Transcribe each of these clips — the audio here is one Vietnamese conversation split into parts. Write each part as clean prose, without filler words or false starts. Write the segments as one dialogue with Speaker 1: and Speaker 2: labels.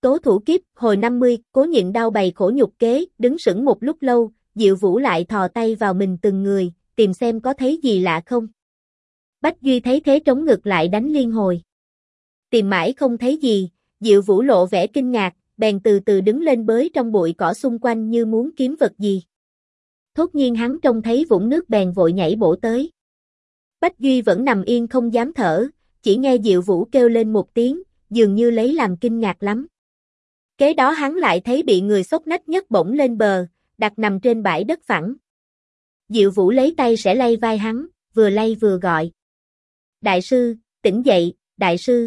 Speaker 1: Tố thủ kiếp, hồi 50, Cố nhịn đau bày khổ nhục kế, đứng sững một lúc lâu, Diệu Vũ lại thò tay vào mình từng người, tìm xem có thấy gì lạ không. Bách Duy thấy thế trống ngực lại đánh liên hồi. Tìm mãi không thấy gì, Diệu Vũ lộ vẻ kinh ngạc, bèn từ từ đứng lên bới trong bụi cỏ xung quanh như muốn kiếm vật gì. Thốt nhiên hắn trông thấy vũng nước bèn vội nhảy bổ tới. Bách Duy vẫn nằm yên không dám thở, chỉ nghe Diệu Vũ kêu lên một tiếng, dường như lấy làm kinh ngạc lắm. Kế đó hắn lại thấy bị người xốc nách nhấc bổng lên bờ, đặt nằm trên bãi đất phẳng. Diệu Vũ lấy tay sẽ lay vai hắn, vừa lay vừa gọi. Đại sư, tỉnh dậy, đại sư.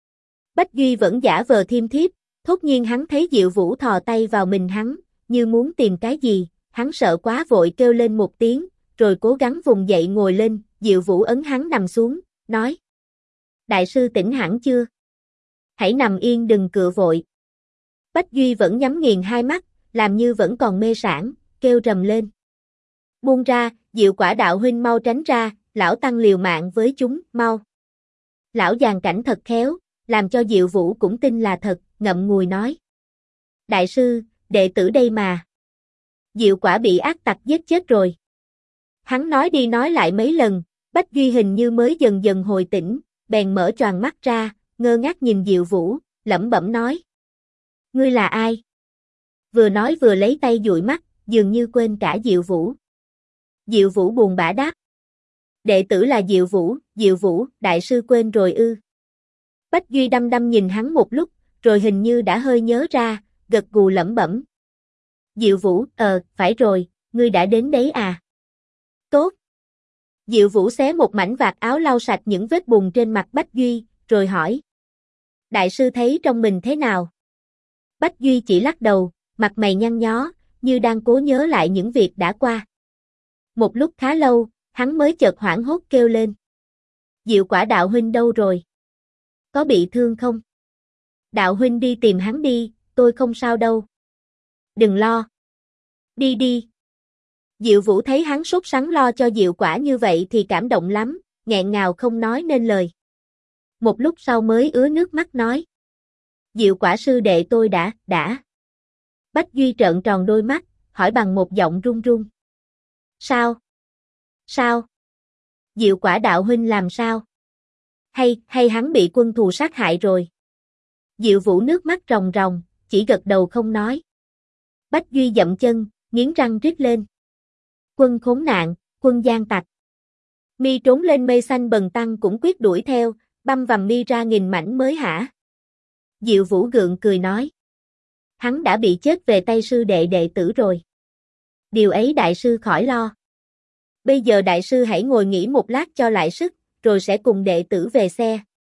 Speaker 1: Bách Duy vẫn giả vờ thiêm thiếp, thốt nhiên hắn thấy Diệu Vũ thò tay vào mình hắn, như muốn tìm cái gì, hắn sợ quá vội kêu lên một tiếng, rồi cố gắng vùng dậy ngồi lên, Diệu Vũ ấn hắn nằm xuống, nói. Đại sư tỉnh hẳn chưa? Hãy nằm yên đừng cựa vội. Bách Duy vẫn nhắm nghiền hai mắt, làm như vẫn còn mê sảng, kêu rầm lên. Buông ra, Diệu Quả đạo huynh mau tránh ra, lão tăng liều mạng với chúng, mau. Lão giàn cảnh thật khéo, làm cho Diệu Vũ cũng tin là thật, ngậm ngùi nói. Đại sư, đệ tử đây mà. Diệu Quả bị ác tặc giết chết rồi. Hắn nói đi nói lại mấy lần, Bách Duy hình như mới dần dần hồi tỉnh, bèn mở choàng mắt ra, ngơ ngác nhìn Diệu Vũ, lẩm bẩm nói. Ngươi là ai? Vừa nói vừa lấy tay dụi mắt, dường như quên cả Diệu Vũ. Diệu Vũ buồn bã đáp. Đệ tử là Diệu Vũ, đại sư quên rồi ư. Bách Duy đăm đăm nhìn hắn một lúc, rồi hình như đã hơi nhớ ra, gật gù lẩm bẩm. Diệu Vũ, phải rồi, ngươi đã đến đấy à? Tốt. Diệu Vũ xé một mảnh vạt áo lau sạch những vết bùn trên mặt Bách Duy, rồi hỏi. Đại sư thấy trong mình thế nào? Bách Duy chỉ lắc đầu, mặt mày nhăn nhó, như đang cố nhớ lại những việc đã qua. Một lúc khá lâu, hắn mới chợt hoảng hốt kêu lên. Diệu Quả đạo huynh đâu rồi? Có bị thương không? Đạo huynh đi tìm hắn đi, tôi không sao đâu. Đừng lo. Đi đi. Diệu Vũ thấy hắn sốt sắng lo cho Diệu Quả như vậy thì cảm động lắm, nghẹn ngào không nói nên lời. Một lúc sau mới ứa nước mắt nói. Diệu Quả sư đệ tôi đã. Bách Duy trợn tròn đôi mắt, hỏi bằng một giọng run run. Sao? Diệu Quả đạo huynh làm sao? Hay hắn bị quân thù sát hại rồi? Diệu Vũ nước mắt ròng ròng, chỉ gật đầu không nói. Bách Duy dậm chân, nghiến răng rít lên. Quân khốn nạn, quân gian tặc. Mi trốn lên mây xanh bần tăng cũng quyết đuổi theo, băm vằm mi ra nghìn mảnh mới hả? Diệu Vũ gượng cười nói. Hắn đã bị chết về tay sư đệ tử rồi. Điều ấy đại sư khỏi lo. Bây giờ đại sư hãy ngồi nghỉ một lát cho lại sức, rồi sẽ cùng đệ tử về xe.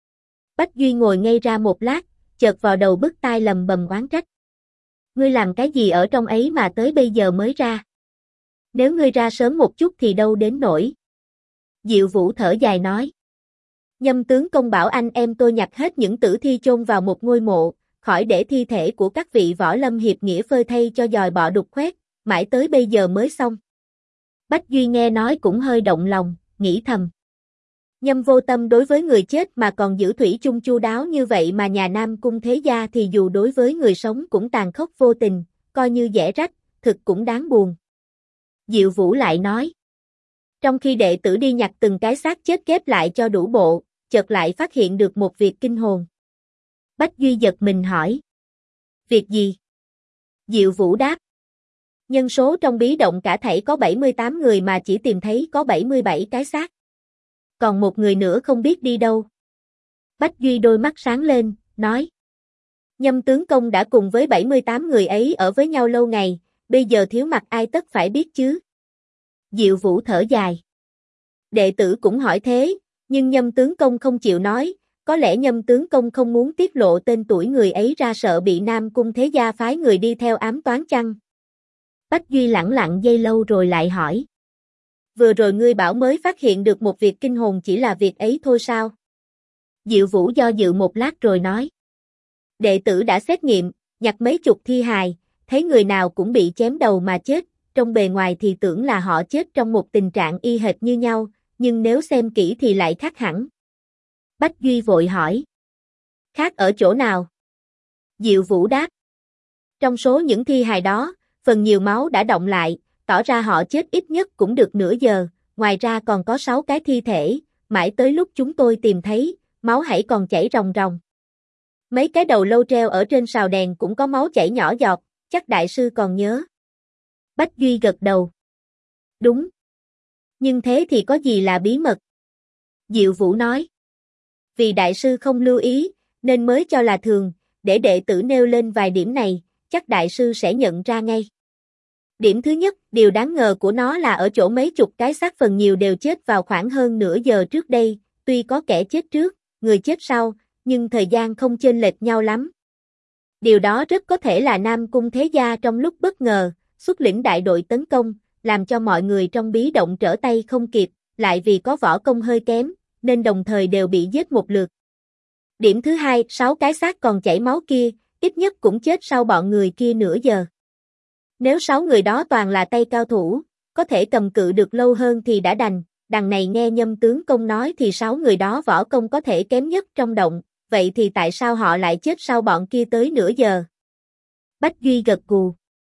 Speaker 1: Bách Duy ngồi ngây ra một lát, chợt vào đầu bứt tai lầm bầm oán trách. Ngươi làm cái gì ở trong ấy mà tới bây giờ mới ra? Nếu ngươi ra sớm một chút thì đâu đến nổi. Diệu Vũ thở dài nói. Nhâm tướng công bảo anh em tôi nhặt hết những tử thi chôn vào một ngôi mộ, khỏi để thi thể của các vị võ lâm hiệp nghĩa phơi thay cho dòi bọ đục khoét, mãi tới bây giờ mới xong. Bách Duy nghe nói cũng hơi động lòng, nghĩ thầm. Nhâm vô tâm đối với người chết mà còn giữ thủy chung chu đáo như vậy mà nhà Nam Cung thế gia thì dù đối với người sống cũng tàn khốc vô tình, coi như dễ rách, thực cũng đáng buồn. Diệu Vũ lại nói. Trong khi đệ tử đi nhặt từng cái xác chết ghép lại cho đủ bộ, chợt lại phát hiện được một việc kinh hồn. Bách Duy giật mình hỏi. Việc gì? Diệu Vũ đáp. Nhân số trong bí động cả thảy có 78 người mà chỉ tìm thấy có 77 cái xác. Còn một người nữa không biết đi đâu. Bách Duy đôi mắt sáng lên, nói. Nhâm tướng công đã cùng với 78 người ấy ở với nhau lâu ngày, bây giờ thiếu mặt ai tất phải biết chứ. Diệu Vũ thở dài. Đệ tử cũng hỏi thế, nhưng Nhâm tướng công không chịu nói, có lẽ Nhâm tướng công không muốn tiết lộ tên tuổi người ấy ra sợ bị Nam Cung thế gia phái người đi theo ám toán chăng? Bách Duy lẳng lặng giây lâu rồi lại hỏi. Vừa rồi ngươi bảo mới phát hiện được một việc kinh hồn chỉ là việc ấy thôi sao? Diệu Vũ do dự một lát rồi nói. Đệ tử đã xét nghiệm, nhặt mấy chục thi hài, thấy người nào cũng bị chém đầu mà chết, trong bề ngoài thì tưởng là họ chết trong một tình trạng y hệt như nhau, nhưng nếu xem kỹ thì lại khác hẳn. Bách Duy vội hỏi. Khác ở chỗ nào? Diệu Vũ đáp. Trong số những thi hài đó, phần nhiều máu đã đọng lại, tỏ ra họ chết ít nhất cũng được nửa giờ, ngoài ra còn có 6 cái thi thể, mãi tới lúc chúng tôi tìm thấy, máu hãy còn chảy ròng ròng. Mấy cái đầu lâu treo ở trên sào đèn cũng có máu chảy nhỏ giọt, chắc đại sư còn nhớ. Bách Duy gật đầu. Đúng. Nhưng thế thì có gì là bí mật? Diệu Vũ nói. Vì đại sư không lưu ý, nên mới cho là thường, để đệ tử nêu lên vài điểm này, chắc đại sư sẽ nhận ra ngay. Điểm thứ nhất, điều đáng ngờ của nó là ở chỗ mấy chục cái xác phần nhiều đều chết vào khoảng hơn nửa giờ trước đây, tuy có kẻ chết trước, người chết sau, nhưng thời gian không chênh lệch nhau lắm. Điều đó rất có thể là Nam Cung Thế Gia trong lúc bất ngờ, xuất lĩnh đại đội tấn công, làm cho mọi người trong bí động trở tay không kịp, lại vì có võ công hơi kém, nên đồng thời đều bị giết một lượt. Điểm thứ hai, 6 cái xác còn chảy máu kia, ít nhất cũng chết sau bọn người kia nửa giờ. Nếu 6 người đó toàn là tay cao thủ, có thể cầm cự được lâu hơn thì đã đành, đằng này nghe Nhâm tướng công nói thì 6 người đó võ công có thể kém nhất trong động, vậy thì tại sao họ lại chết sau bọn kia tới nửa giờ? Bách Duy gật gù.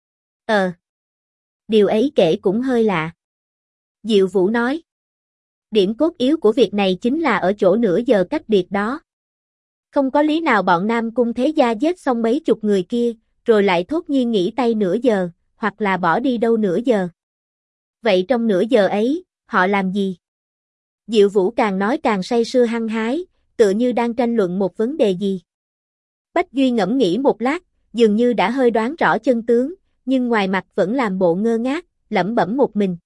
Speaker 1: Điều ấy kể cũng hơi lạ. Diệu Vũ nói. Điểm cốt yếu của việc này chính là ở chỗ nửa giờ cách biệt đó. Không có lý nào bọn Nam Cung Thế Gia giết xong mấy chục người kia, rồi lại thốt nhiên nghỉ tay nửa giờ, hoặc là bỏ đi đâu nửa giờ. Vậy trong nửa giờ ấy, họ làm gì? Diệu Vũ càng nói càng say sưa hăng hái, tựa như đang tranh luận một vấn đề gì. Bách Duy ngẫm nghĩ một lát, dường như đã hơi đoán rõ chân tướng, nhưng ngoài mặt vẫn làm bộ ngơ ngác, lẩm bẩm một mình.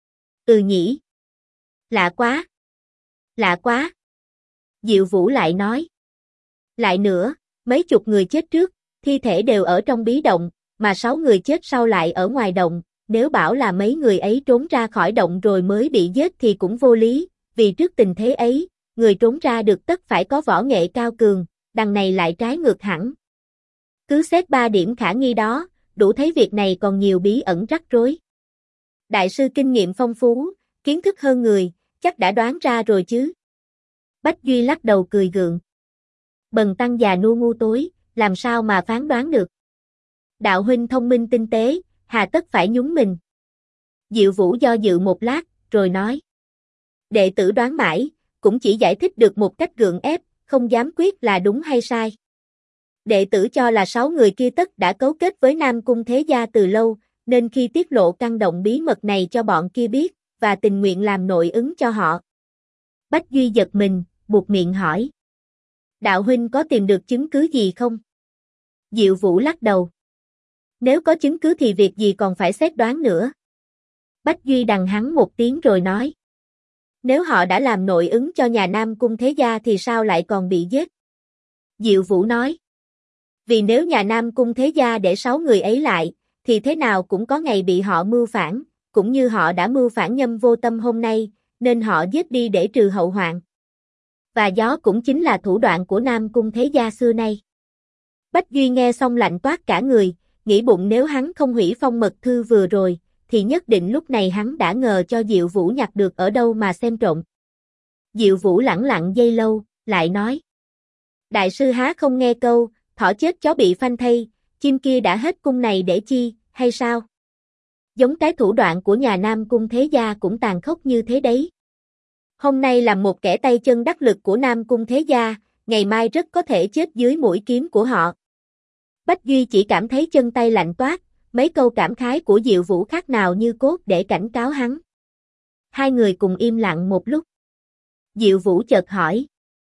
Speaker 1: Nhỉ. Lạ quá. Lạ quá. Diệu Vũ lại nói. Lại nữa, mấy chục người chết trước, thi thể đều ở trong bí động, mà 6 người chết sau lại ở ngoài động, nếu bảo là mấy người ấy trốn ra khỏi động rồi mới bị giết thì cũng vô lý, vì trước tình thế ấy, người trốn ra được tất phải có võ nghệ cao cường, đằng này lại trái ngược hẳn. Cứ xét 3 điểm khả nghi đó, đủ thấy việc này còn nhiều bí ẩn rắc rối. Đại sư kinh nghiệm phong phú, kiến thức hơn người, chắc đã đoán ra rồi chứ. Bách Duy lắc đầu cười gượng. Bần tăng già nua ngu tối, làm sao mà phán đoán được. Đạo huynh thông minh tinh tế, hà tất phải nhúng mình. Diệu Vũ do dự một lát, rồi nói. Đệ tử đoán mãi, cũng chỉ giải thích được một cách gượng ép, không dám quyết là đúng hay sai. Đệ tử cho là 6 người kia tất đã cấu kết với Nam Cung Thế Gia từ lâu, nên khi tiết lộ căn động bí mật này cho bọn kia biết, và tình nguyện làm nội ứng cho họ. Bách Duy giật mình, buột miệng hỏi. Đạo huynh có tìm được chứng cứ gì không? Diệu Vũ lắc đầu. Nếu có chứng cứ thì việc gì còn phải xét đoán nữa. Bách Duy đằng hắn một tiếng rồi nói. Nếu họ đã làm nội ứng cho nhà Nam Cung Thế Gia thì sao lại còn bị giết? Diệu Vũ nói. Vì nếu nhà Nam Cung Thế Gia để 6 người ấy lại, thì thế nào cũng có ngày bị họ mưu phản, cũng như họ đã mưu phản Nhâm Vô Tâm hôm nay, nên họ giết đi để trừ hậu hoạn. Và đó cũng chính là thủ đoạn của Nam Cung Thế Gia xưa nay. Bách Duy nghe xong lạnh toát cả người, nghĩ bụng nếu hắn không hủy phong mật thư vừa rồi, thì nhất định lúc này hắn đã ngờ cho Diệu Vũ nhặt được ở đâu mà xem trộm. Diệu Vũ lẳng lặng giây lâu, lại nói. Đại sư há không nghe câu, thỏ chết chó bị phanh thây, chim kia đã hết cung này để chi, hay sao? Giống cái thủ đoạn của nhà Nam Cung Thế Gia cũng tàn khốc như thế đấy. Hôm nay là một kẻ tay chân đắc lực của Nam Cung Thế Gia, ngày mai rất có thể chết dưới mũi kiếm của họ. Bách Duy chỉ cảm thấy chân tay lạnh toát, mấy câu cảm khái của Diệu Vũ khác nào như cốt để cảnh cáo hắn. Hai người cùng im lặng một lúc. Diệu Vũ chợt hỏi.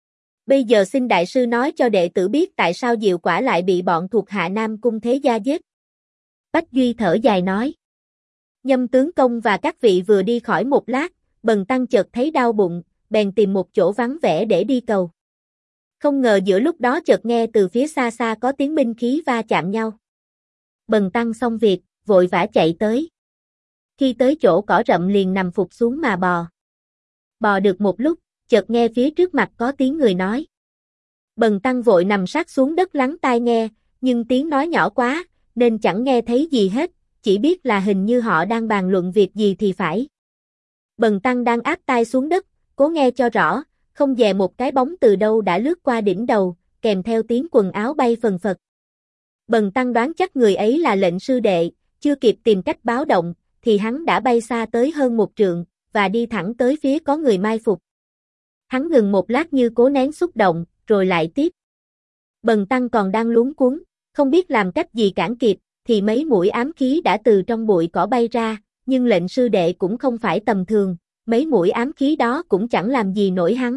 Speaker 1: Bây giờ xin đại sư nói cho đệ tử biết tại sao Diệu Quả lại bị bọn thuộc hạ Nam Cung Thế Gia giết. Bách Duy thở dài nói. Nhâm tướng công và các vị vừa đi khỏi một lát, bần tăng chợt thấy đau bụng, bèn tìm một chỗ vắng vẻ để đi cầu. Không ngờ giữa lúc đó chợt nghe từ phía xa xa có tiếng binh khí va chạm nhau. Bần tăng xong việc, vội vã chạy tới. Khi tới chỗ cỏ rậm liền nằm phục xuống mà bò. Bò được một lúc, chợt nghe phía trước mặt có tiếng người nói. Bần tăng vội nằm sát xuống đất lắng tai nghe, nhưng tiếng nói nhỏ quá, nên chẳng nghe thấy gì hết, chỉ biết là hình như họ đang bàn luận việc gì thì phải. Bần tăng đang áp tai xuống đất, cố nghe cho rõ, không dè một cái bóng từ đâu đã lướt qua đỉnh đầu, kèm theo tiếng quần áo bay phần phật. Bần tăng đoán chắc người ấy là lệnh sư đệ, chưa kịp tìm cách báo động, thì hắn đã bay xa tới hơn 1 trượng, và đi thẳng tới phía có người mai phục. Hắn ngừng một lát như cố nén xúc động, rồi lại tiếp. Bần tăng còn đang luống cuống, không biết làm cách gì cản kịp, thì mấy mũi ám khí đã từ trong bụi cỏ bay ra, nhưng lệnh sư đệ cũng không phải tầm thường, mấy mũi ám khí đó cũng chẳng làm gì nổi hắn.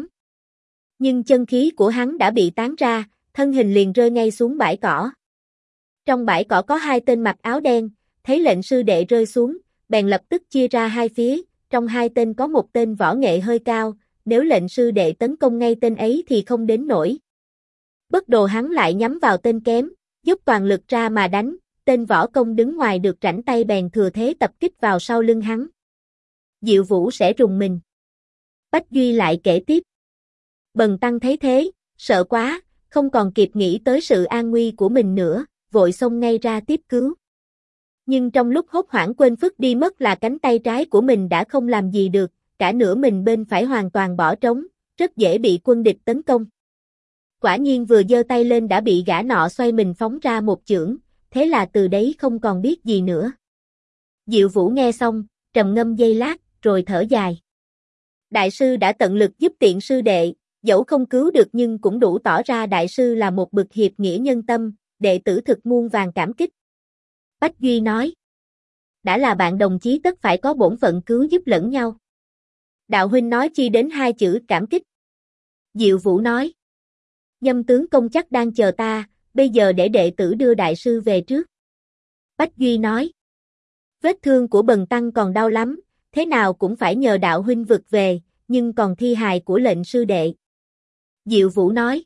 Speaker 1: Nhưng chân khí của hắn đã bị tán ra, thân hình liền rơi ngay xuống bãi cỏ. Trong bãi cỏ có 2 tên mặc áo đen, thấy lệnh sư đệ rơi xuống, bèn lập tức chia ra 2 phía, trong 2 tên có một tên võ nghệ hơi cao, nếu lệnh sư đệ tấn công ngay tên ấy thì không đến nổi. Bất đồ hắn lại nhắm vào tên kém, dốc toàn lực ra mà đánh, tên võ công đứng ngoài được rảnh tay bèn thừa thế tập kích vào sau lưng hắn. Diệu Vũ sẽ rùng mình. Bách Duy lại kể tiếp. Bần tăng thấy thế, sợ quá, không còn kịp nghĩ tới sự an nguy của mình nữa, vội xông ngay ra tiếp cứu. Nhưng trong lúc hốt hoảng quên phức đi mất là cánh tay trái của mình đã không làm gì được, cả nửa mình bên phải hoàn toàn bỏ trống, rất dễ bị quân địch tấn công. Quả nhiên vừa giơ tay lên đã bị gã nọ xoay mình phóng ra một chưởng, thế là từ đấy không còn biết gì nữa. Diệu Vũ nghe xong, trầm ngâm giây lát, rồi thở dài. Đại sư đã tận lực giúp tiện sư đệ, dẫu không cứu được nhưng cũng đủ tỏ ra đại sư là một bậc hiệp nghĩa nhân tâm, đệ tử thực muôn vàn cảm kích. Bách Duy nói. Đã là bạn đồng chí tất phải có bổn phận cứu giúp lẫn nhau. Đạo huynh nói chi đến 2 chữ cảm kích. Diệu Vũ nói. Nhâm tướng công chắc đang chờ ta, bây giờ để đệ tử đưa đại sư về trước. Bách Duy nói. Vết thương của bần tăng còn đau lắm, thế nào cũng phải nhờ đạo huynh vực về, nhưng còn thi hài của lệnh sư đệ. Diệu Vũ nói.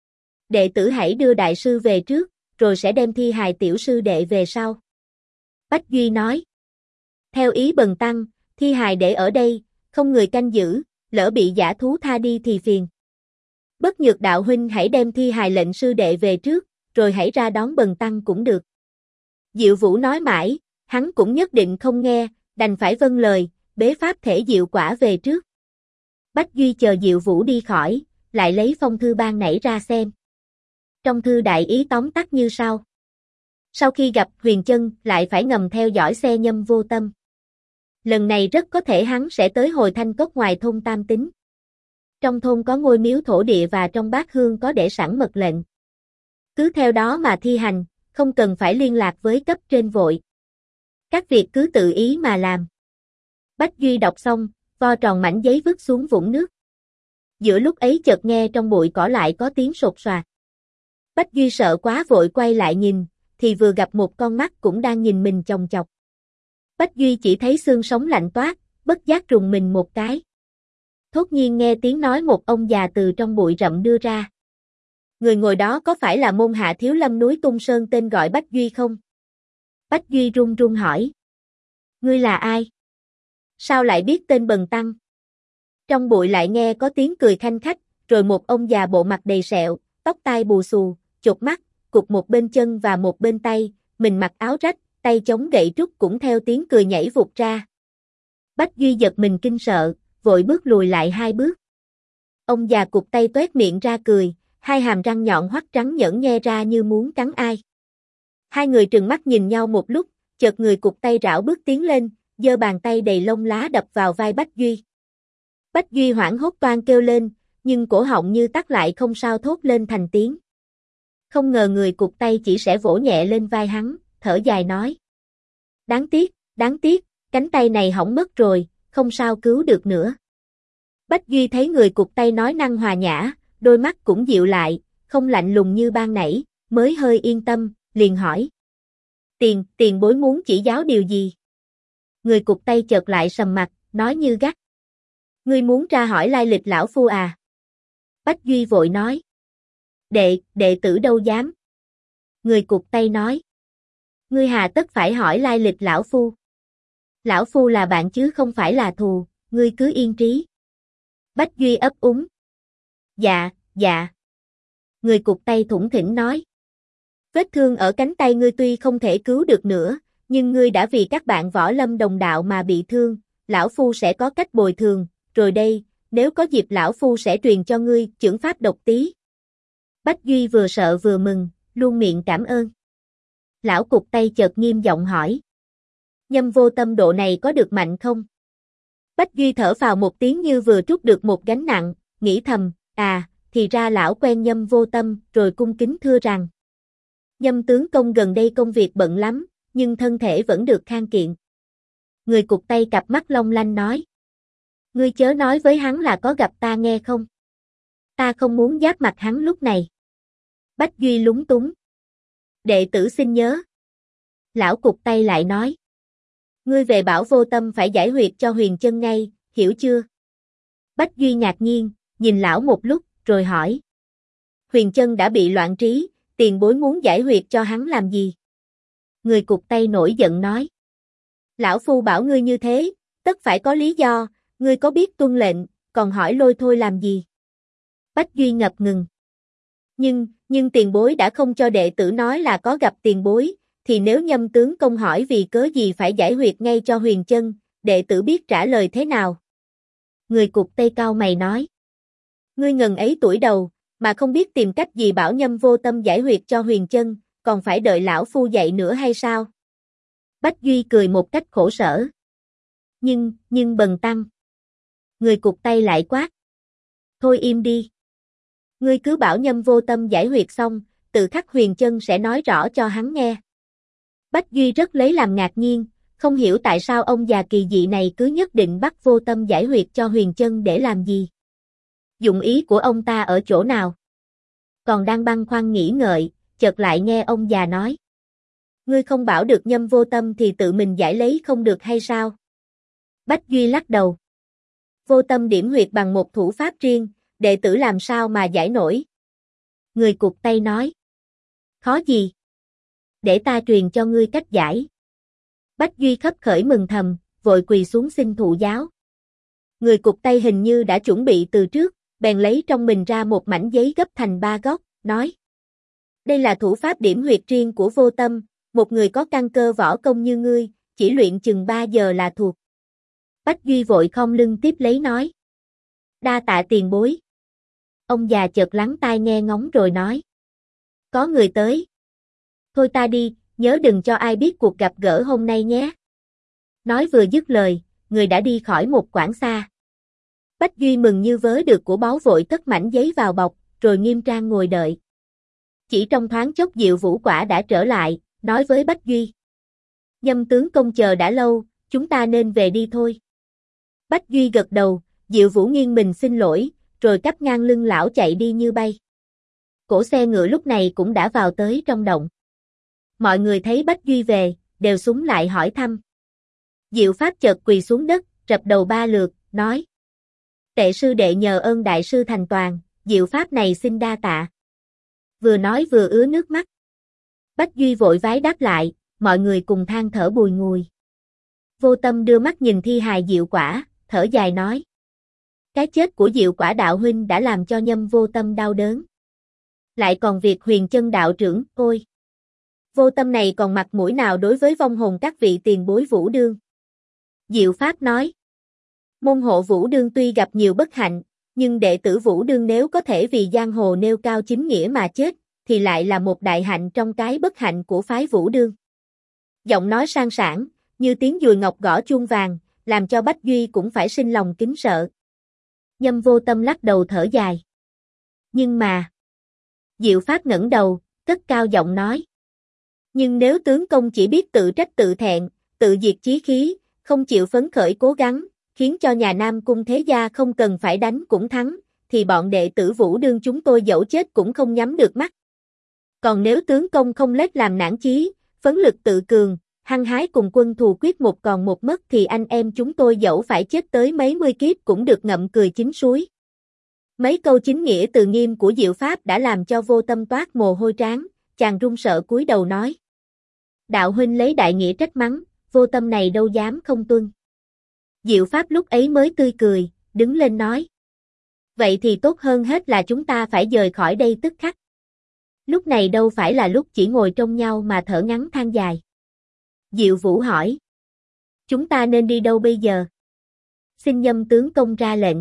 Speaker 1: Đệ tử hãy đưa đại sư về trước, rồi sẽ đem thi hài tiểu sư đệ về sau. Bách Duy nói. Theo ý bần tăng, thi hài để ở đây, không người canh giữ, lỡ bị dã thú tha đi thì phiền. Bất nhược đạo huynh hãy đem thi hài lệnh sư đệ về trước, rồi hãy ra đón bần tăng cũng được. Diệu Vũ nói mãi, hắn cũng nhất định không nghe, đành phải vâng lời, bế pháp thể diệu quả về trước. Bách Duy chờ Diệu Vũ đi khỏi, lại lấy phong thư ban nãy ra xem. Trong thư đại ý tóm tắt như sau. Sau khi gặp Huyền Chân, lại phải ngầm theo dõi xe Nhâm Vô Tâm. Lần này rất có thể hắn sẽ tới Hồi Thanh Cốc ngoài thôn Tam Tính. Trong thôn có ngôi miếu thổ địa và trong bát hương có để sẵn mật lệnh. Cứ theo đó mà thi hành, không cần phải liên lạc với cấp trên vội. Các việc cứ tự ý mà làm. Bách Duy đọc xong, vo tròn mảnh giấy vứt xuống vũng nước. Giữa lúc ấy chợt nghe trong bụi cỏ lại có tiếng sột soạt. Bách Duy sợ quá vội quay lại nhìn, thì vừa gặp một con mắt cũng đang nhìn mình chòng chọc. Bách Duy chỉ thấy xương sống lạnh toát, bất giác rùng mình một cái. Thốt nhiên nghe tiếng nói một ông già từ trong bụi rậm đưa ra. Người ngồi đó có phải là môn hạ thiếu lâm núi Tung Sơn tên gọi Bách Duy không? Bách Duy run run hỏi. Ngươi là ai? Sao lại biết tên bần tăng? Trong bụi lại nghe có tiếng cười khanh khách, rồi một ông già bộ mặt đầy sẹo, tóc tai bù xù, chột mắt, cụt một bên chân và một bên tay, mình mặc áo rách, tay chống gậy trúc cũng theo tiếng cười nhảy vụt ra. Bách Duy giật mình kinh sợ, vội bước lùi lại 2 bước. Ông già cụt tay toét miệng ra cười, 2 hàm răng nhọn hoắt trắng nhởn nhe ra như muốn cắn ai. Hai người trừng mắt nhìn nhau một lúc, chợt người cụt tay rảo bước tiến lên, giơ bàn tay đầy lông lá đập vào vai Bách Duy. Bách Duy hoảng hốt toang kêu lên, nhưng cổ họng như tắc lại không sao thốt lên thành tiếng. Không ngờ người cụt tay chỉ sẽ vỗ nhẹ lên vai hắn, thở dài nói. Đáng tiếc, cánh tay này hỏng mất rồi, không sao cứu được nữa. Bách Duy thấy người cụt tay nói năng hòa nhã, đôi mắt cũng dịu lại, không lạnh lùng như ban nãy, mới hơi yên tâm, liền hỏi. Tiền bối muốn chỉ giáo điều gì? Người cụt tay chợt lại sầm mặt, nói như gắt. Ngươi muốn ra hỏi lai lịch lão phu à? Bách Duy vội nói. Đệ tử đâu dám. Người cụt tay nói. Ngươi hà tất phải hỏi lai lịch lão phu. Lão phu là bạn chứ không phải là thù, ngươi cứ yên trí. Bách Duy ấp úng. Dạ. Người cụt tay thủng thỉnh nói. Vết thương ở cánh tay ngươi tuy không thể cứu được nữa, nhưng ngươi đã vì các bạn võ lâm đồng đạo mà bị thương, lão phu sẽ có cách bồi thường, rồi đây, nếu có dịp lão phu sẽ truyền cho ngươi chưởng pháp độc tí. Bách Duy vừa sợ vừa mừng, luôn miệng cảm ơn. Lão cụt tay chợt nghiêm giọng hỏi. Nhâm Vô Tâm độ này có được mạnh không? Bách Duy thở phào một tiếng như vừa trút được một gánh nặng, nghĩ thầm, thì ra lão quen Nhâm Vô Tâm, rồi cung kính thưa rằng. Nhâm tướng công gần đây công việc bận lắm, nhưng thân thể vẫn được khang kiện. Người cụt tay cặp mắt long lanh nói. Ngươi chớ nói với hắn là có gặp ta nghe không? Ta không muốn giáp mặt hắn lúc này. Bách Duy lúng túng. Đệ tử xin nhớ. Lão cụt tay lại nói. Ngươi về bảo Vô Tâm phải giải huyệt cho Huyền Chân ngay, hiểu chưa? Bách Duy ngạc nhiên, nhìn lão một lúc, rồi hỏi. Huyền Chân đã bị loạn trí, tiền bối muốn giải huyệt cho hắn làm gì? Người cụt tay nổi giận nói. Lão phu bảo ngươi như thế, tất phải có lý do, ngươi có biết tuân lệnh, còn hỏi lôi thôi làm gì? Bách Duy ngập ngừng. Nhưng tiền bối đã không cho đệ tử nói là có gặp tiền bối, thì nếu Nhâm tướng công hỏi vì cớ gì phải giải huyệt ngay cho Huyền Chân, đệ tử biết trả lời thế nào? Người cụt tay cao mày nói. Ngươi ngần ấy tuổi đầu, mà không biết tìm cách gì bảo Nhâm Vô Tâm giải huyệt cho Huyền Chân, còn phải đợi lão phu dạy nữa hay sao? Bách Duy cười một cách khổ sở. Nhưng bần tăng. Người cụt tay lại quát. Thôi im đi. Ngươi cứ bảo Nhâm Vô Tâm giải huyệt xong, tự khắc Huyền Chân sẽ nói rõ cho hắn nghe. Bách Duy rất lấy làm ngạc nhiên, không hiểu tại sao ông già kỳ dị này cứ nhất định bắt Vô Tâm giải huyệt cho Huyền Chân để làm gì. Dụng ý của ông ta ở chỗ nào? Còn đang băn khoăn nghĩ ngợi, chợt lại nghe ông già nói. Ngươi không bảo được Nhâm Vô Tâm thì tự mình giải lấy không được hay sao? Bách Duy lắc đầu. Vô Tâm điểm huyệt bằng một thủ pháp riêng, đệ tử làm sao mà giải nổi? Người cụt tay nói. Khó gì? Để ta truyền cho ngươi cách giải. Bách Duy khấp khởi mừng thầm, vội quỳ xuống xin thụ giáo. Người cụt tay hình như đã chuẩn bị từ trước, bèn lấy trong mình ra một mảnh giấy gấp thành 3 góc, nói. Đây là thủ pháp điểm huyệt riêng của Vô Tâm, một người có căn cơ võ công như ngươi, chỉ luyện chừng 3 giờ là thuộc. Bách Duy vội khom lưng tiếp lấy nói. Đa tạ tiền bối. Ông già chợt lắng tai nghe ngóng rồi nói. Có người tới. Thôi ta đi, nhớ đừng cho ai biết cuộc gặp gỡ hôm nay nhé. Nói vừa dứt lời, người đã đi khỏi một quãng xa. Bách Duy mừng như vớ được của báu vội cất mảnh giấy vào bọc, rồi nghiêm trang ngồi đợi. Chỉ trong thoáng chốc Diệu Vũ quả đã trở lại, nói với Bách Duy. Nhâm tướng công chờ đã lâu, chúng ta nên về đi thôi. Bách Duy gật đầu, Diệu Vũ nghiêng mình xin lỗi, rồi cắp ngang lưng lão chạy đi như bay. Cỗ xe ngựa lúc này cũng đã vào tới trong động. Mọi người thấy Bách Duy về, đều súng lại hỏi thăm. Diệu Pháp chợt quỳ xuống đất, rập đầu 3 lượt, nói. Tệ sư đệ nhờ ơn đại sư thành toàn, Diệu Pháp này xin đa tạ. Vừa nói vừa ứa nước mắt. Bách Duy vội vái đáp lại, mọi người cùng than thở bùi ngùi. Vô Tâm đưa mắt nhìn thi hài Diệu Quả, thở dài nói. Cái chết của Diệu Quả đạo huynh đã làm cho Nhâm Vô Tâm đau đớn. Lại còn việc Huyền Chân đạo trưởng, ôi. Vô Tâm này còn mặt mũi nào đối với vong hồn các vị tiền bối Vũ Đương. Diệu Pháp nói. Môn hộ Vũ Đương tuy gặp nhiều bất hạnh, nhưng đệ tử Vũ Đương nếu có thể vì giang hồ nêu cao chính nghĩa mà chết, thì lại là một đại hạnh trong cái bất hạnh của phái Vũ Đương. Giọng nói sang sảng, như tiếng dùi ngọc gõ chuông vàng, làm cho Bách Duy cũng phải sinh lòng kính sợ. Nhâm Vô Tâm lắc đầu thở dài. Nhưng mà... Diệu Pháp ngẩng đầu, cất cao giọng nói. Nhưng nếu tướng công chỉ biết tự trách tự thẹn, tự diệt chí khí, không chịu phấn khởi cố gắng, khiến cho nhà Nam Cung thế gia không cần phải đánh cũng thắng, thì bọn đệ tử Vũ Đương chúng tôi dẫu chết cũng không nhắm được mắt. Còn nếu tướng công không lết làm nản chí, phấn lực tự cường, hăng hái cùng quân thù quyết một còn một mất thì anh em chúng tôi dẫu phải chết tới mấy mươi kiếp cũng được ngậm cười chín suối. Mấy câu chính nghĩa từ nghiêm của Diệu Pháp đã làm cho Vô Tâm toát mồ hôi trán, chàng run sợ cúi đầu nói. Đạo huynh lấy đại nghĩa trách mắng, Vô Tâm này đâu dám không tuân. Diệu Pháp lúc ấy mới tươi cười, đứng lên nói. Vậy thì tốt hơn hết là chúng ta phải dời khỏi đây tức khắc. Lúc này đâu phải là lúc chỉ ngồi trông nhau mà thở ngắn than dài. Diệu Vũ hỏi. Chúng ta nên đi đâu bây giờ? Xin Nhâm tướng công ra lệnh.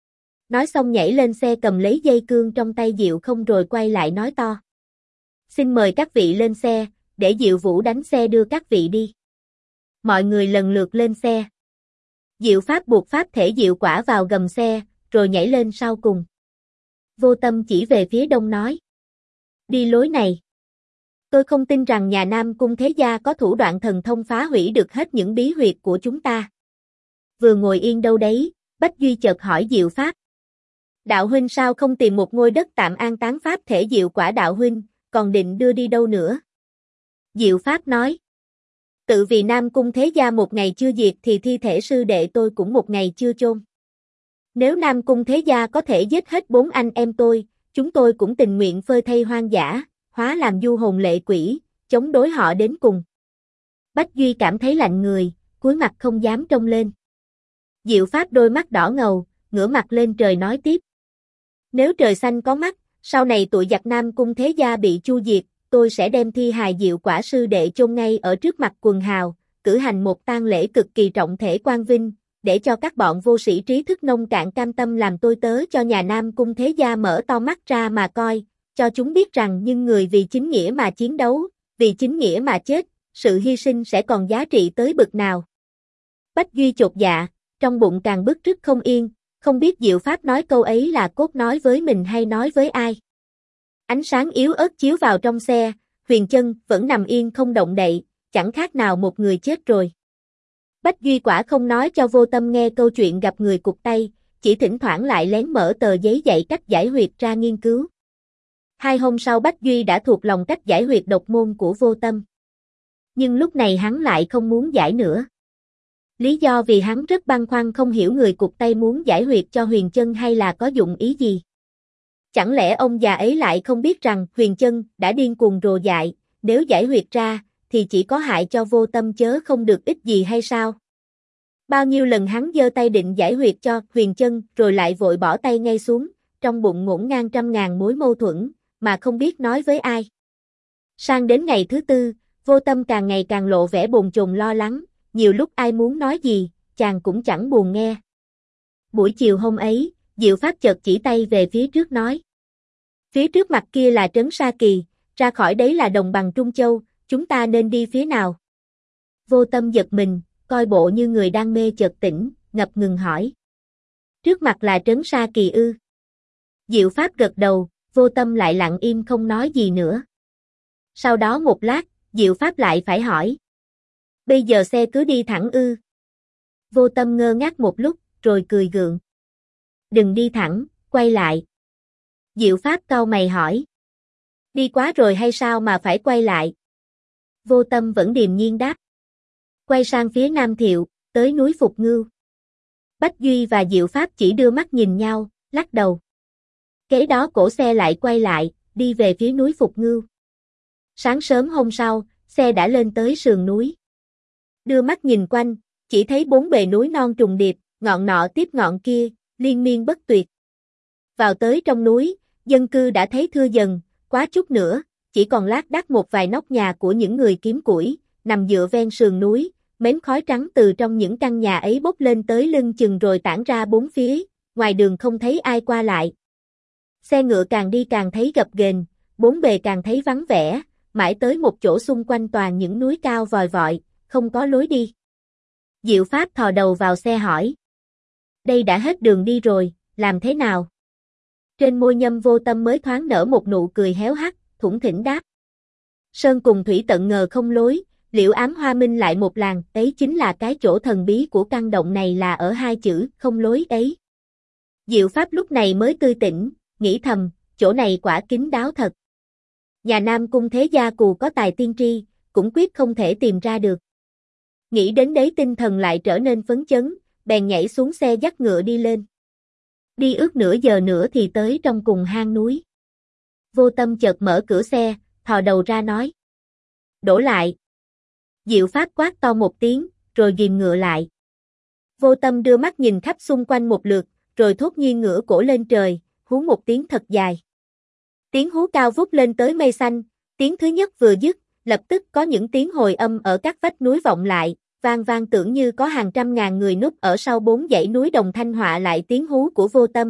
Speaker 1: Nói xong nhảy lên xe cầm lấy dây cương trong tay Diệu Không rồi quay lại nói to. Xin mời các vị lên xe, để Diệu Vũ đánh xe đưa các vị đi. Mọi người lần lượt lên xe. Diệu Pháp buộc pháp thể Diệu Quả vào gầm xe, rồi nhảy lên sau cùng. Vô Tâm chỉ về phía đông nói. Đi lối này. Tôi không tin rằng nhà Nam Cung Thế Gia có thủ đoạn thần thông phá hủy được hết những bí huyệt của chúng ta. Vừa ngồi yên đâu đấy, Bách Duy chợt hỏi Diệu Pháp. Đạo huynh sao không tìm một ngôi đất tạm an táng pháp thể Diệu Quả đạo huynh, còn định đưa đi đâu nữa? Diệu Pháp nói. Tự vì Nam Cung Thế Gia một ngày chưa diệt thì thi thể sư đệ tôi cũng một ngày chưa chôn. Nếu Nam Cung Thế Gia có thể giết hết 4 anh em tôi, chúng tôi cũng tình nguyện phơi thây hoang dã, hóa làm du hồn lệ quỷ, chống đối họ đến cùng. Bách Duy cảm thấy lạnh người, cúi mặt không dám trông lên. Diệu Pháp đôi mắt đỏ ngầu, ngửa mặt lên trời nói tiếp. Nếu trời xanh có mắt, sau này tụi giặc Nam Cung Thế Gia bị chu diệt, tôi sẽ đem thi hài Diệu Quả sư đệ chôn ngay ở trước mặt quần hào, cử hành một tang lễ cực kỳ trọng thể quang vinh, để cho các bọn vô sĩ trí thức nông cạn cam tâm làm tôi tớ cho nhà Nam Cung Thế Gia mở to mắt ra mà coi, cho chúng biết rằng những người vì chính nghĩa mà chiến đấu, vì chính nghĩa mà chết, sự hy sinh sẽ còn giá trị tới bực nào. Bách Duy chột dạ, trong bụng càng bứt rứt không yên, không biết Diệu Pháp nói câu ấy là cốt nói với mình hay nói với ai. Ánh sáng yếu ớt chiếu vào trong xe, Huyền Chân vẫn nằm yên không động đậy, chẳng khác nào một người chết rồi. Bách Duy quả không nói cho Vô Tâm nghe câu chuyện gặp người cụt tay, chỉ thỉnh thoảng lại lén mở tờ giấy dạy cách giải huyệt ra nghiên cứu. 2 hôm sau Bách Duy đã thuộc lòng cách giải huyệt độc môn của Vô Tâm. Nhưng lúc này hắn lại không muốn giải nữa. Lý do vì hắn rất băn khoăn không hiểu người cụt tay muốn giải huyệt cho Huyền Chân hay là có dụng ý gì. Chẳng lẽ ông già ấy lại không biết rằng Huyền Chân đã điên cuồng rồ dại, nếu giải huyệt ra, thì chỉ có hại cho Vô Tâm chớ không được ích gì hay sao? Bao nhiêu lần hắn giơ tay định giải huyệt cho Huyền Chân rồi lại vội bỏ tay ngay xuống, trong bụng ngổn ngang trăm ngàn mối mâu thuẫn, mà không biết nói với ai. Sang đến ngày thứ 4, Vô Tâm càng ngày càng lộ vẻ bồn chồn lo lắng, nhiều lúc ai muốn nói gì, chàng cũng chẳng buồn nghe. Buổi chiều hôm ấy, Diệu Pháp chợt chỉ tay về phía trước nói. Phía trước mặt kia là trấn Sa Kỳ, ra khỏi đấy là đồng bằng Trung Châu, chúng ta nên đi phía nào? Vô Tâm giật mình, coi bộ như người đang mê chợt tỉnh, ngập ngừng hỏi. Trước mặt là trấn Sa Kỳ ư? Diệu Pháp gật đầu, Vô Tâm lại lặng im không nói gì nữa. Sau đó một lát, Diệu Pháp lại phải hỏi. Bây giờ xe cứ đi thẳng ư? Vô Tâm ngơ ngác một lúc, rồi cười gượng. Đừng đi thẳng, quay lại. Diệu Pháp cau mày hỏi. Đi quá rồi hay sao mà phải quay lại? Vô Tâm vẫn điềm nhiên đáp. Quay sang phía Nam Thiệu, tới núi Phục Ngưu. Bách Duy và Diệu Pháp chỉ đưa mắt nhìn nhau, lắc đầu. Kế đó cổ xe lại quay lại, đi về phía núi Phục Ngưu. Sáng sớm hôm sau, xe đã lên tới sườn núi. Đưa mắt nhìn quanh, chỉ thấy 4 bề núi non trùng điệp, ngọn nọ tiếp ngọn kia, liên miên bất tuyệt. Vào tới trong núi, dân cư đã thấy thưa dần, quá chút nữa, chỉ còn lác đác một vài nóc nhà của những người kiếm củi, nằm dựa ven sườn núi, mến khói trắng từ trong những căn nhà ấy bốc lên tới lưng chừng rồi tản ra bốn phía, ngoài đường không thấy ai qua lại. Xe ngựa càng đi càng thấy gập ghềnh, bốn bề càng thấy vắng vẻ, mãi tới một chỗ xung quanh toàn những núi cao vòi vọi, không có lối đi. Diệu Pháp thò đầu vào xe hỏi. Đây đã hết đường đi rồi, làm thế nào? Trên môi Nhâm Vô Tâm mới thoáng nở một nụ cười héo hắt, thủng thỉnh đáp. Sơn cùng thủy tận ngờ không lối, Liễu Ám Hoa minh lại một làng, ấy chính là cái chỗ thần bí của căn động này là ở 2 chữ không lối ấy. Diệu Pháp lúc này mới tươi tỉnh, nghĩ thầm, chỗ này quả kín đáo thật. Nhà Nam Cung Thế Gia cù có tài tiên tri, cũng quyết không thể tìm ra được. Nghĩ đến đấy tinh thần lại trở nên phấn chấn, bèn nhảy xuống xe dắt ngựa đi lên. Đi ước nửa giờ nữa thì tới trong cùng hang núi. Vô Tâm chợt mở cửa xe, thò đầu ra nói. Đổ lại. Diệu Pháp quát to một tiếng, rồi ghìm ngựa lại. Vô Tâm đưa mắt nhìn khắp xung quanh một lượt, rồi thốt nhiên ngửa cổ lên trời, hú một tiếng thật dài. Tiếng hú cao vút lên tới mây xanh, tiếng thứ nhất vừa dứt, lập tức có những tiếng hồi âm ở các vách núi vọng lại, vang vang tưởng như có hàng trăm ngàn người núp ở sau 4 dãy núi đồng thanh họa lại tiếng hú của Vô Tâm.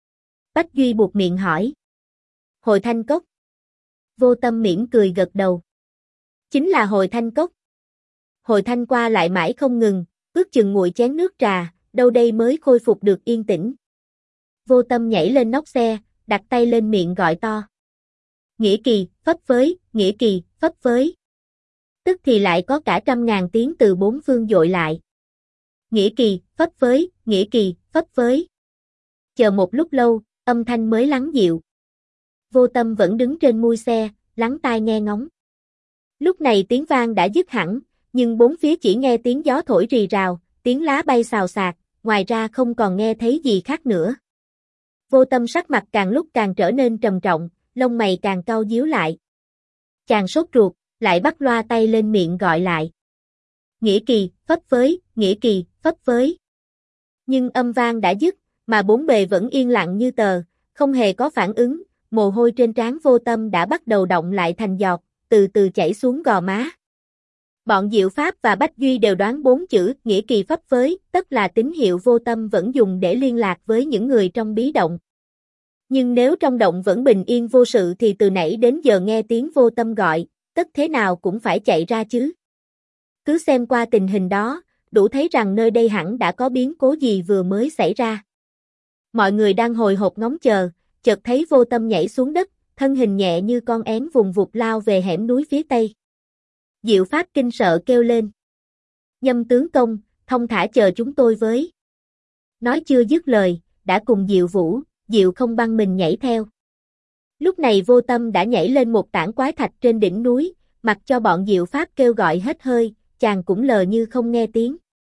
Speaker 1: Bách Duy buột miệng hỏi. Hồi Thanh Cốc. Vô Tâm mỉm cười gật đầu. Chính là Hồi Thanh Cốc. Hồi Thanh qua lại mãi không ngừng, ước chừng nguội chén nước trà, đâu đây mới khôi phục được yên tĩnh. Vô Tâm nhảy lên nóc xe, đặt tay lên miệng gọi to. Nghĩa Kỳ, phấp phới, Nghĩa Kỳ, phấp phới. Tức thì lại có cả trăm ngàn tiếng từ bốn phương dội lại. Nghĩa Kỳ, phấp phới, Nghĩa Kỳ, phấp phới. Chờ một lúc lâu, âm thanh mới lắng dịu. Vô Tâm vẫn đứng trên mui xe, lắng tai nghe ngóng. Lúc này tiếng vang đã dứt hẳn, nhưng bốn phía chỉ nghe tiếng gió thổi rì rào, tiếng lá bay xào xạc, ngoài ra không còn nghe thấy gì khác nữa. Vô Tâm sắc mặt càng lúc càng trở nên trầm trọng, lông mày càng cau díu lại. Chàng sốt ruột, lại bắt loa tay lên miệng gọi lại. Nghĩa Kỳ, phấp phới, Nghĩa Kỳ, phấp phới. Nhưng âm vang đã dứt, mà bốn bề vẫn yên lặng như tờ, không hề có phản ứng, mồ hôi trên trán Vô Tâm đã bắt đầu đọng lại thành giọt, từ từ chảy xuống gò má. Bọn Diệu Pháp và Bách Duy đều đoán bốn chữ Nghĩa Kỳ phấp phới, tức là tín hiệu Vô Tâm vẫn dùng để liên lạc với những người trong bí động. Nhưng nếu trong động vẫn bình yên vô sự thì từ nãy đến giờ nghe tiếng Vô Tâm gọi, tất thế nào cũng phải chạy ra chứ. Cứ xem qua tình hình đó, đủ thấy rằng nơi đây hẳn đã có biến cố gì vừa mới xảy ra. Mọi người đang hồi hộp ngóng chờ, chợt thấy Vô Tâm nhảy xuống đất, thân hình nhẹ như con én vùng vụt lao về hẻm núi phía tây. Diệu Pháp kinh sợ kêu lên. Nhâm tướng công, thông thả chờ chúng tôi với. Nói chưa dứt lời, đã cùng Diệu Vũ, Diệu Không băng mình nhảy theo. Lúc này Vô Tâm đã nhảy lên một tảng quái thạch trên đỉnh núi, mặc cho bọn Diệu Pháp kêu gọi hết hơi, chàng cũng lờ như không nghe tiếng.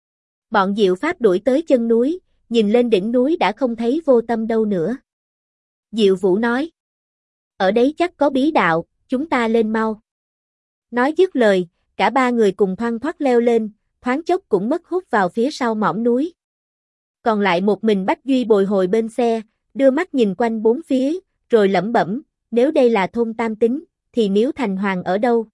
Speaker 1: Bọn Diệu Pháp đuổi tới chân núi, nhìn lên đỉnh núi đã không thấy Vô Tâm đâu nữa. Diệu Vũ nói. Ở đấy chắc có bí đạo, chúng ta lên mau. Nói dứt lời, cả ba người cùng thoăn thoắt leo lên, thoáng chốc cũng mất hút vào phía sau mỏm núi. Còn lại một mình Bách Duy bồi hồi bên xe, đưa mắt nhìn quanh bốn phía, rồi lẩm bẩm, nếu đây là thôn Tam Tính, thì Miếu Thành Hoàng ở đâu?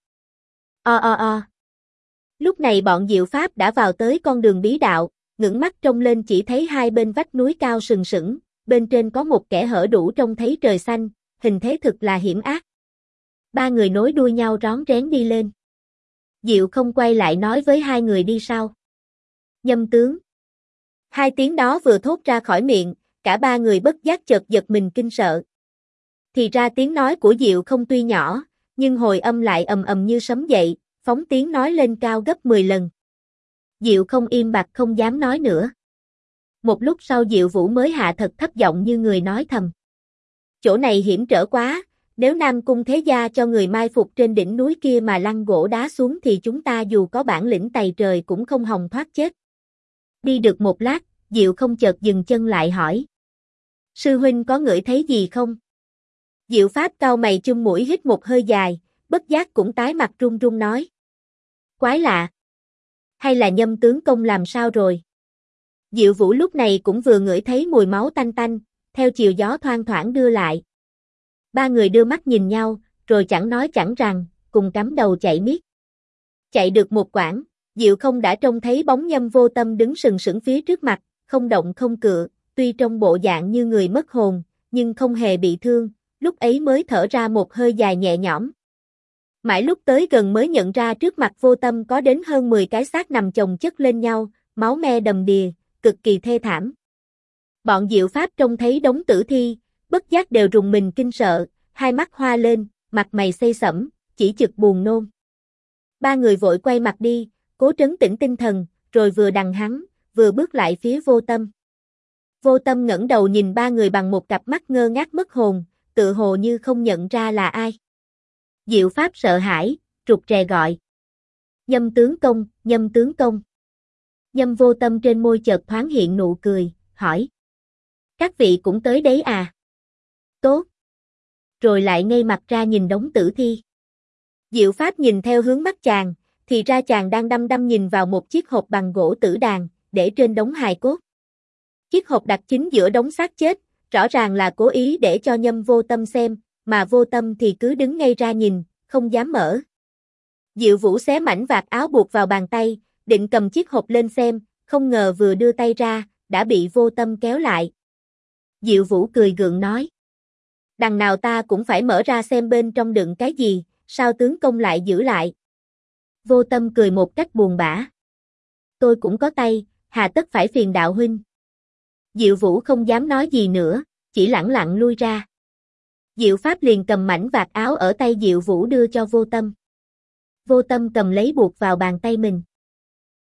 Speaker 1: Lúc này bọn Diệu Pháp đã vào tới con đường bí đạo, ngẩng mắt trông lên chỉ thấy hai bên vách núi cao sừng sững, bên trên có một kẽ hở đủ trông thấy trời xanh, hình thế thực là hiểm ác. Ba người nối đuôi nhau rón rén đi lên. Diệu Không quay lại nói với hai người đi sau. Nhâm tướng. Hai tiếng đó vừa thốt ra khỏi miệng, cả ba người bất giác chợt giật mình kinh sợ. Thì ra tiếng nói của Diệu Không tuy nhỏ, nhưng hồi âm lại ầm ầm như sấm dậy, phóng tiếng nói lên cao gấp 10 lần. Diệu Không im bặt không dám nói nữa. Một lúc sau Diệu Vũ mới hạ thật thấp giọng như người nói thầm. Chỗ này hiểm trở quá, nếu Nam Cung Thế Gia cho người mai phục trên đỉnh núi kia mà lăn gỗ đá xuống thì chúng ta dù có bản lĩnh tày trời cũng không hòng thoát chết. Đi được một lát, Diệu Không chợt dừng chân lại hỏi. Sư huynh có ngửi thấy gì không? Diệu Pháp cau mày chum mũi hít một hơi dài, bất giác cũng tái mặt run run nói. Quái lạ. Hay là Nhâm tướng công làm sao rồi? Diệu Vũ lúc này cũng vừa ngửi thấy mùi máu tanh tanh, theo chiều gió thoang thoảng đưa lại. Ba người đưa mắt nhìn nhau, rồi chẳng nói chẳng rằng, cùng cắm đầu chạy miết. Chạy được một quãng, Diệu Không đã trông thấy bóng Nhâm Vô Tâm đứng sừng sững phía trước mặt, không động không cựa, tuy trong bộ dạng như người mất hồn, nhưng không hề bị thương, lúc ấy mới thở ra một hơi dài nhẹ nhõm. Mãi lúc tới gần mới nhận ra trước mặt Vô Tâm có đến hơn 10 cái xác nằm chồng chất lên nhau, máu me đầm đìa, cực kỳ thê thảm. Bọn Diệu Pháp trông thấy đống tử thi, bất giác đều rùng mình kinh sợ, hai mắt hoa lên, mặt mày xây sẫm, chỉ chực buồn nôn. Ba người vội quay mặt đi, cố trấn tĩnh tinh thần, rồi vừa đằng hắn, vừa bước lại phía Vô Tâm. Vô Tâm ngẩng đầu nhìn ba người bằng một cặp mắt ngơ ngác mất hồn, tự hồ như không nhận ra là ai. Diệu Pháp sợ hãi, rụt rè gọi. Nhâm tướng công, Nhâm tướng công. Nhâm Vô Tâm trên môi chợt thoáng hiện nụ cười, hỏi. Các vị cũng tới đấy à? Tốt. Rồi lại ngây mặt ra nhìn đống tử thi. Diệu Pháp nhìn theo hướng mắt chàng, thì ra chàng đang đăm đăm nhìn vào một chiếc hộp bằng gỗ tử đàn, để trên đống hài cốt. Chiếc hộp đặt chính giữa đống xác chết, rõ ràng là cố ý để cho Nhâm Vô Tâm xem, mà Vô Tâm thì cứ đứng ngây ra nhìn, không dám mở. Diệu Vũ xé mảnh vạt áo buộc vào bàn tay, định cầm chiếc hộp lên xem, không ngờ vừa đưa tay ra, đã bị Vô Tâm kéo lại. Diệu Vũ cười gượng nói. Đằng nào ta cũng phải mở ra xem bên trong đựng cái gì, sao tướng công lại giữ lại? Vô Tâm cười một cách buồn bã. Tôi cũng có tay, hà tất phải phiền đạo huynh. Diệu Vũ không dám nói gì nữa, chỉ lẳng lặng lui ra. Diệu Pháp liền cầm mảnh vạt áo ở tay Diệu Vũ đưa cho Vô Tâm. Vô Tâm cầm lấy buộc vào bàn tay mình.